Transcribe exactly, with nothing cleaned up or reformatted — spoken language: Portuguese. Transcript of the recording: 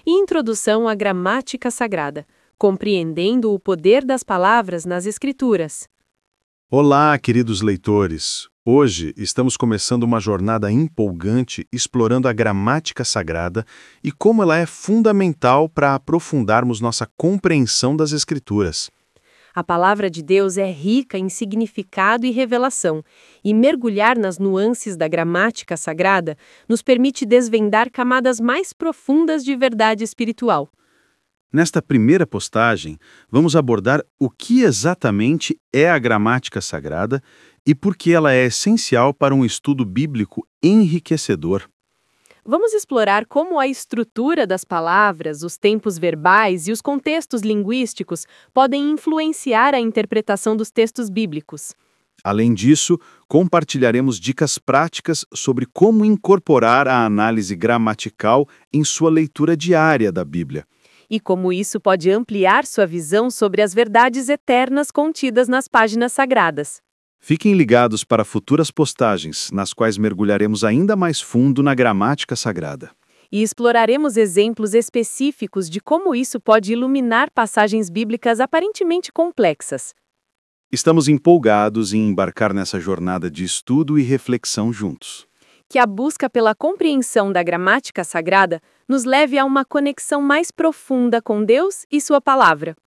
e Introdução à Gramática Sagrada, compreendendo o poder das palavras nas Escrituras. Olá, queridos leitores! Hoje estamos começando uma jornada empolgante explorando a gramática sagrada e como ela é fundamental para aprofundarmos nossa compreensão das Escrituras. A palavra de Deus é rica em significado e revelação, e mergulhar nas nuances da gramática sagrada nos permite desvendar camadas mais profundas de verdade espiritual. Nesta primeira postagem, vamos abordar o que exatamente é a gramática sagrada e por que ela é essencial para um estudo bíblico enriquecedor. Vamos explorar como a estrutura das palavras, os tempos verbais e os contextos linguísticos podem influenciar a interpretação dos textos bíblicos. Além disso, compartilharemos dicas práticas sobre como incorporar a análise gramatical em sua leitura diária da Bíblia. E como isso pode ampliar sua visão sobre as verdades eternas contidas nas páginas sagradas. Fiquem ligados para futuras postagens, nas quais mergulharemos ainda mais fundo na gramática sagrada. E exploraremos exemplos específicos de como isso pode iluminar passagens bíblicas aparentemente complexas. Estamos empolgados em embarcar nessa jornada de estudo e reflexão juntos. Que a busca pela compreensão da gramática sagrada nos leve a uma conexão mais profunda com Deus e sua palavra.